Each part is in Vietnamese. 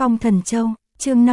Phong Thần Châu, chương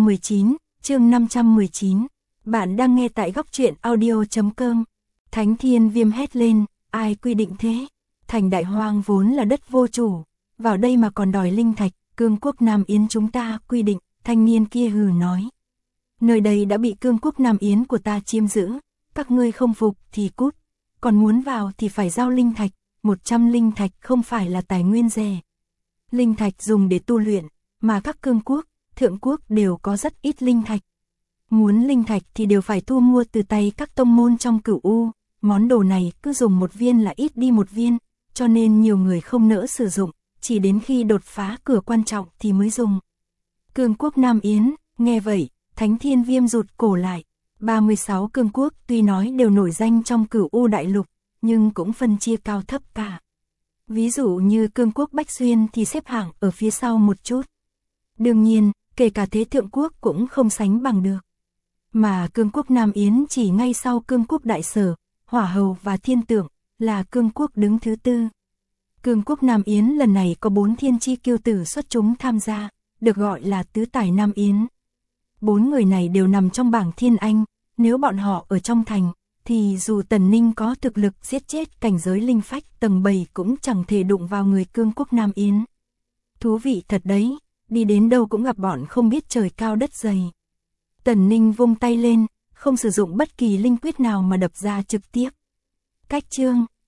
519. Bạn đang nghe tại góc truyện audio.com. Thánh Thiên Viêm hét lên, ai quy định thế? Thành Đại Hoang vốn là đất vô chủ, vào đây mà còn đòi linh thạch, Cương quốc Nam Yến chúng ta quy định, thanh niên kia hừ nói. Nơi đây đã bị Cương quốc Nam Yến của ta chiếm giữ, các ngươi không phục thì cút, còn muốn vào thì phải giao linh thạch, 100 linh thạch không phải là tài nguyên rẻ. Linh thạch dùng để tu luyện, mà các cương quốc, thượng quốc đều có rất ít linh thạch. Muốn linh thạch thì đều phải thu mua từ tay các tông môn trong Cửu U, món đồ này cứ dùng một viên là ít đi một viên, cho nên nhiều người không nỡ sử dụng, chỉ đến khi đột phá cửa quan trọng thì mới dùng. Cương quốc Nam Yến, nghe vậy, Thánh Thiên Viêm rụt cổ lại. 36 cương quốc tuy nói đều nổi danh trong Cửu U đại lục, nhưng cũng phân chia cao thấp cả. Ví dụ như cương quốc Bách Xuyên thì xếp hạng ở phía sau một chút. Đương nhiên, kể cả thế thượng quốc cũng không sánh bằng được. Mà cương quốc Nam Yến chỉ ngay sau cương quốc Đại Sở, Hỏa Hầu và Thiên Tượng, là cương quốc đứng thứ tư. Cương quốc Nam Yến lần này có 4 thiên chi kiêu tử xuất chúng tham gia, được gọi là tứ tài Nam Yến. 4 người này đều nằm trong bảng Thiên Anh, nếu bọn họ ở trong thành, thì dù Tần Ninh có thực lực giết chết cảnh giới linh phách tầng 7 cũng chẳng thể đụng vào người cương quốc Nam Yến. Thú vị thật đấy, đi đến đâu cũng gặp bọn không biết trời cao đất dày. Tần Ninh vung tay lên, không sử dụng bất kỳ linh quyết nào mà đập ra trực tiếp. Cách chương